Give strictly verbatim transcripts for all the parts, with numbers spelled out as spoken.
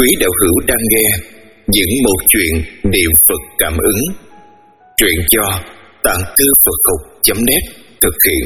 Quý đạo hữu đang nghe những một chuyện niệm Phật cảm ứng. Truyện do tạng thư Phật học chấm net thực hiện.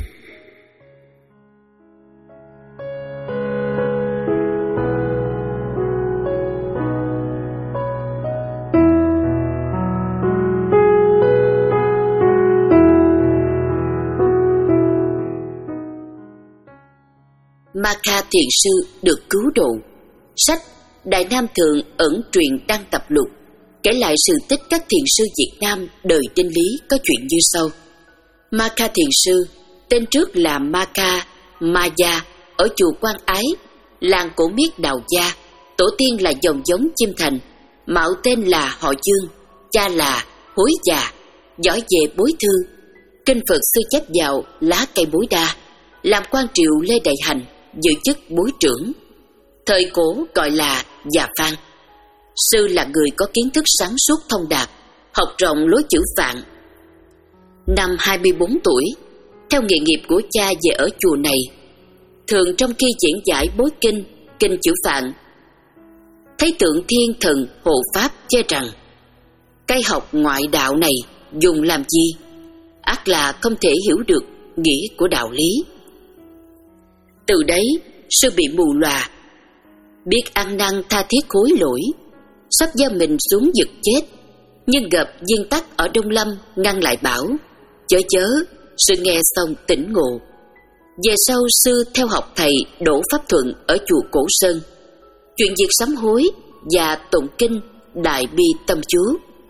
Ma Kha Thiền Sư được cứu độ. Sách Đại Nam Thượng ẩn truyện đăng tập lục kể lại sự tích các thiền sư Việt Nam đời trên lý có chuyện như sau. Ma Kha Thiền Sư, tên trước là Ma Kha Ma Gia, ở chùa Quan Ái, làng Cổ Miết Đào Gia. Tổ tiên là dòng giống Chim Thành, mạo tên là họ Dương, cha là Hối Già, giỏi về bối thư. Kinh Phật sư chép vào lá cây bối đa, làm quan triều Lê Đại Hành, giữ chức bối trưởng. Thời cổ gọi là Già Phan. Sư là người có kiến thức sáng suốt thông đạt, học rộng lối chữ Phạn. Năm hai mươi bốn tuổi, theo nghề nghiệp của cha về ở chùa này, thường trong khi diễn giải bối kinh, kinh chữ Phạn, thấy tượng thiên thần hộ pháp chê rằng cái học ngoại đạo này dùng làm gì, ắt là không thể hiểu được nghĩa của đạo lý. Từ đấy, sư bị mù lòa, biết ăn năn tha thiết hối lỗi, sắp gieo mình xuống vực chết, nhưng gặp Viên Tắc ở Đông Lâm ngăn lại bảo: chớ chớ. Sư nghe xong tỉnh ngộ. Về sau sư theo học thầy Đỗ Pháp Thuận ở chùa Cổ Sơn, chuyện việc sám hối và tụng kinh Đại Bi Tâm Chú.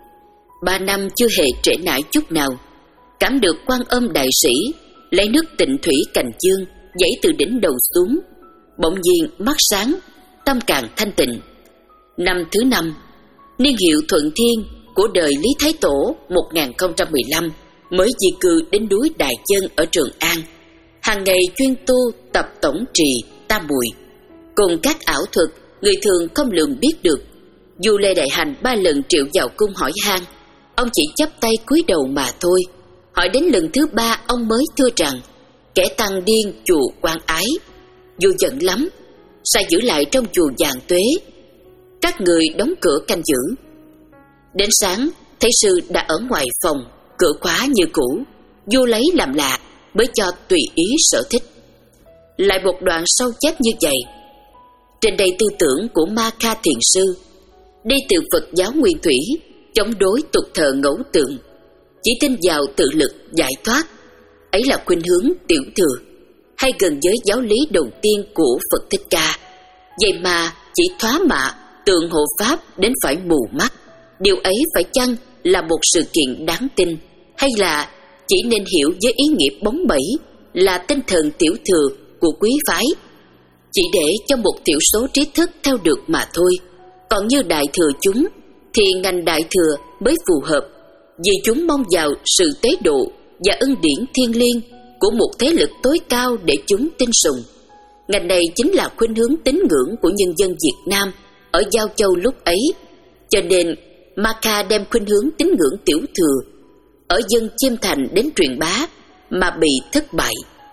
Ba năm chưa hề trễ nải chút nào. Cảm được Quan Âm đại sĩ lấy nước Tịnh Thủy Cành Dương dãy từ đỉnh đầu xuống, bỗng nhiên mắt sáng, tâm càng thanh tịnh. Năm thứ năm, niên hiệu Thuận Thiên của đời Lý Thái Tổ một nghìn không trăm mười lăm mới di cư đến núi Đại Chân ở Trường An. Hàng ngày chuyên tu tập tổng trì tam muội, cùng các ảo thuật người thường không lường biết được. Dù Lê Đại Hành ba lần triệu vào cung hỏi han, ông chỉ chắp tay cúi đầu mà thôi. Hỏi đến lần thứ ba, ông mới thưa rằng kẻ tăng điên chùa Quan Ái, dù giận lắm, sai giữ lại trong chùa Vạn Tuế. Các người đóng cửa canh giữ. Đến sáng, thấy sư đã ở ngoài phòng, cửa khóa như cũ. Vua lấy làm lạ, mới cho tùy ý sở thích. Lại một đoạn sâu chép như vậy. Trên đây tư tưởng của Ma Kha Thiền Sư, đi từ Phật giáo Nguyên Thủy, chống đối tục thờ ngẫu tượng, chỉ tin vào tự lực giải thoát. Ấy là khuynh hướng tiểu thừa, hay gần với giáo lý đầu tiên của Phật Thích Ca. Vậy mà chỉ thoá mạ tượng hộ pháp đến phải mù mắt. Điều ấy phải chăng là một sự kiện đáng tin, hay là chỉ nên hiểu với ý nghĩa bóng bẩy là tinh thần tiểu thừa của quý phái, chỉ để cho một thiểu số trí thức theo được mà thôi. Còn như đại thừa chúng thì ngành đại thừa mới phù hợp, vì chúng mong vào sự tế độ và ân điển thiên liêng của một thế lực tối cao để chúng tin sùng. Ngành này chính là khuynh hướng tín ngưỡng của nhân dân Việt Nam ở Giao Châu lúc ấy. Cho nên Ma Kha đem khuynh hướng tín ngưỡng tiểu thừa ở dân Chiêm Thành đến truyền bá mà bị thất bại.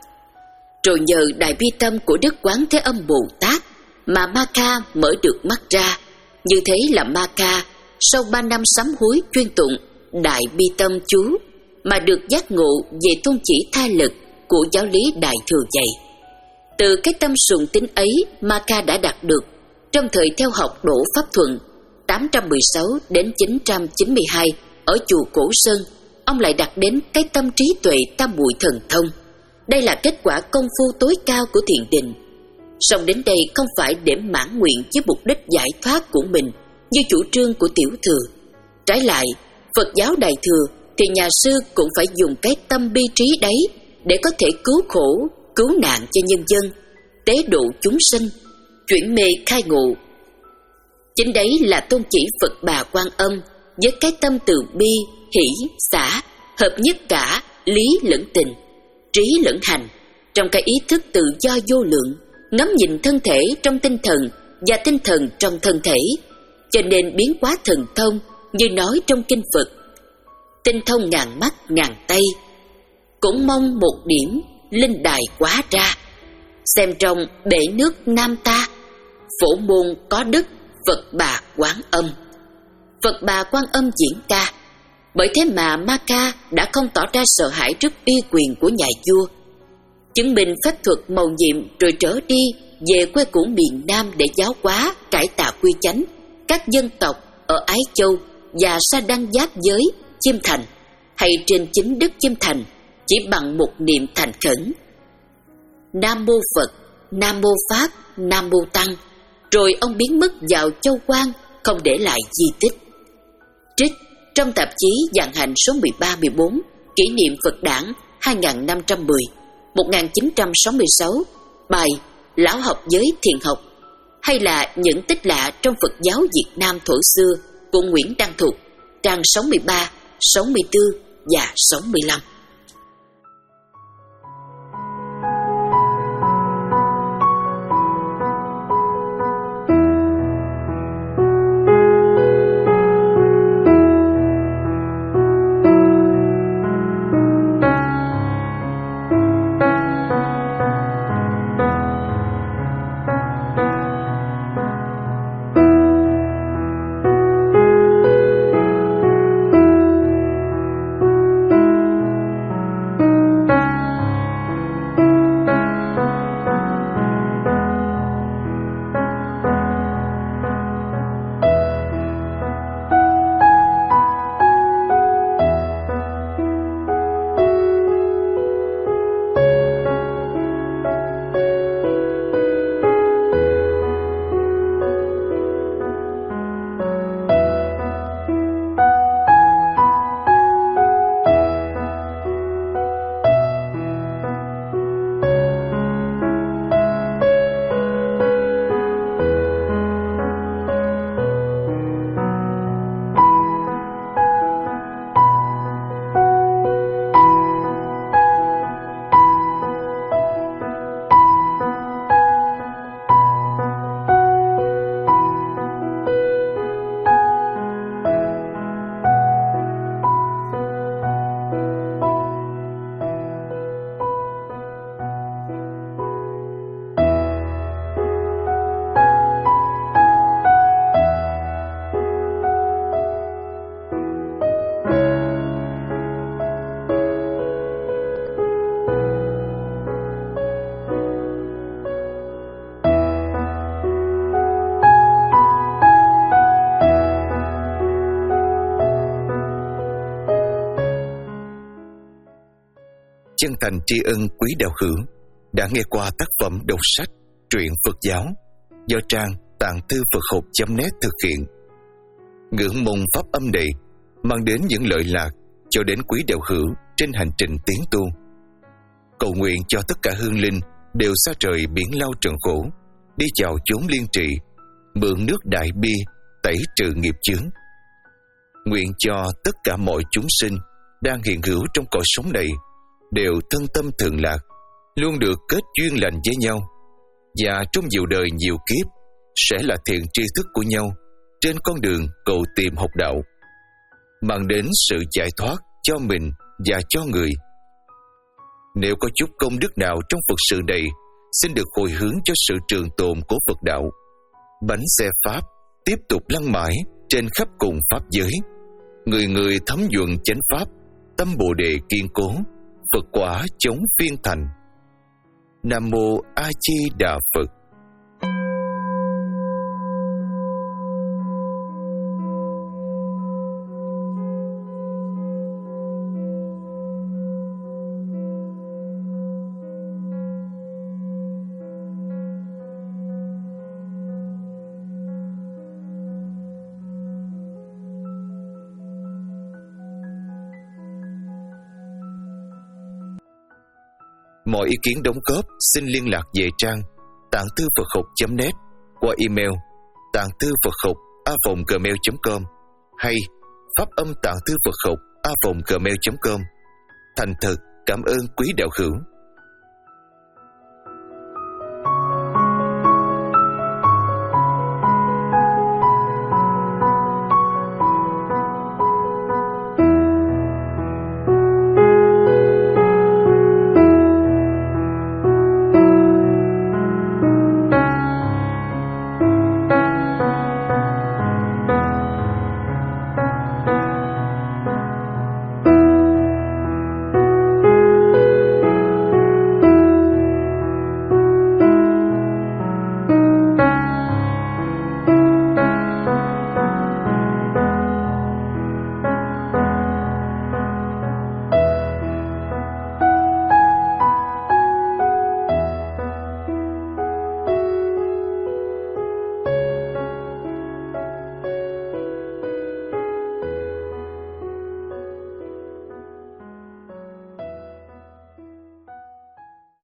Rồi nhờ đại bi tâm của Đức Quán Thế Âm Bồ Tát mà Ma Kha mở được mắt ra. Như thế là Ma Kha sau ba năm sám hối chuyên tụng Đại Bi Tâm Chú mà được giác ngộ về tôn chỉ tha lực của giáo lý đại thừa dạy. Từ cái tâm sùng tín ấy, Ma Kha đã đạt được trong thời theo học Đỗ Pháp Thuận tám trăm mười sáu đến chín trăm chín mươi hai ở chùa Cổ Sơn. Ông lại đạt đến cái tâm trí tuệ tam muội thần thông. Đây là kết quả công phu tối cao của thiền định. Song đến đây không phải để mãn nguyện với mục đích giải thoát của mình như chủ trương của tiểu thừa. Trái lại, Phật giáo đại thừa thì nhà sư cũng phải dùng cái tâm bi trí đấy để có thể cứu khổ, cứu nạn cho nhân dân, tế độ chúng sinh, chuyển mê khai ngộ. Chính đấy là tôn chỉ Phật Bà Quan Âm với cái tâm từ bi, hỷ, xả, hợp nhất cả lý lẫn tình, trí lẫn hành, trong cái ý thức tự do vô lượng, ngắm nhìn thân thể trong tinh thần và tinh thần trong thân thể, cho nên biến hóa thần thông như nói trong kinh Phật: tinh thông ngàn mắt ngàn tay, cũng mong một điểm linh đài quá ra. Xem trong bể nước Nam ta, phổ môn có đức Phật Bà Quán Âm. Phật Bà Quan Âm diễn ca. Bởi thế mà Ma Ca đã không tỏ ra sợ hãi trước uy quyền của nhà vua, chứng minh phép thuật mầu nhiệm, rồi trở đi về quê cũ miền Nam để giáo hóa, cải tà quy chánh các dân tộc ở Ái Châu và Sa Đăng giáp giới Chiêm Thành, hay trên chính đất Chiêm Thành, chỉ bằng một niệm thành khẩn: Nam Mô Phật, Nam Mô Pháp, Nam Mô Tăng. Rồi ông biến mất vào châu Quan, không để lại di tích. Trích trong tạp chí Vạn Hạnh số mười ba mười bốn, kỷ niệm Phật Đản hai nghìn năm trăm mười đến một nghìn chín trăm sáu mươi sáu, bài Lão học giới thiền học, hay là những tích lạ trong Phật giáo Việt Nam thuở xưa của Nguyễn Đăng Thục, trang sáu mươi ba, sáu mươi tư và sáu mươi lăm. Chân thành tri ân quý đạo hữu đã nghe qua tác phẩm đọc sách truyện Phật giáo do trang tạng thư Phật học chấm net thực hiện. Ngưỡng mong pháp âm này mang đến những lợi lạc cho đến quý đạo hữu trên hành trình tiến tu. Cầu nguyện cho tất cả hương linh đều xa trời biển lao trần khổ, đi vào chốn liên trị, mượn nước đại bi tẩy trừ nghiệp chướng. Nguyện cho tất cả mọi chúng sinh đang hiện hữu trong cõi sống này đều thân tâm thường lạc, luôn được kết duyên lành với nhau, và trong nhiều đời nhiều kiếp sẽ là thiện tri thức của nhau trên con đường cầu tìm học đạo, mang đến sự giải thoát cho mình và cho người. Nếu có chút công đức nào trong Phật sự này, xin được hồi hướng cho sự trường tồn của Phật đạo. Bánh xe Pháp tiếp tục lăn mãi trên khắp cùng Pháp giới, người người thấm nhuần chánh Pháp, tâm Bồ Đề kiên cố, Phật quả chống phiên thành. Nam Mô A Di Đà Phật. Mọi ý kiến đóng góp xin liên lạc về trang tạng thư Phật học chấm net qua email tạng thư Phật học a vòng gmail chấm com hay pháp âm tạng thư Phật học a vòng gmail chấm com. Thành thật cảm ơn quý đạo hữu.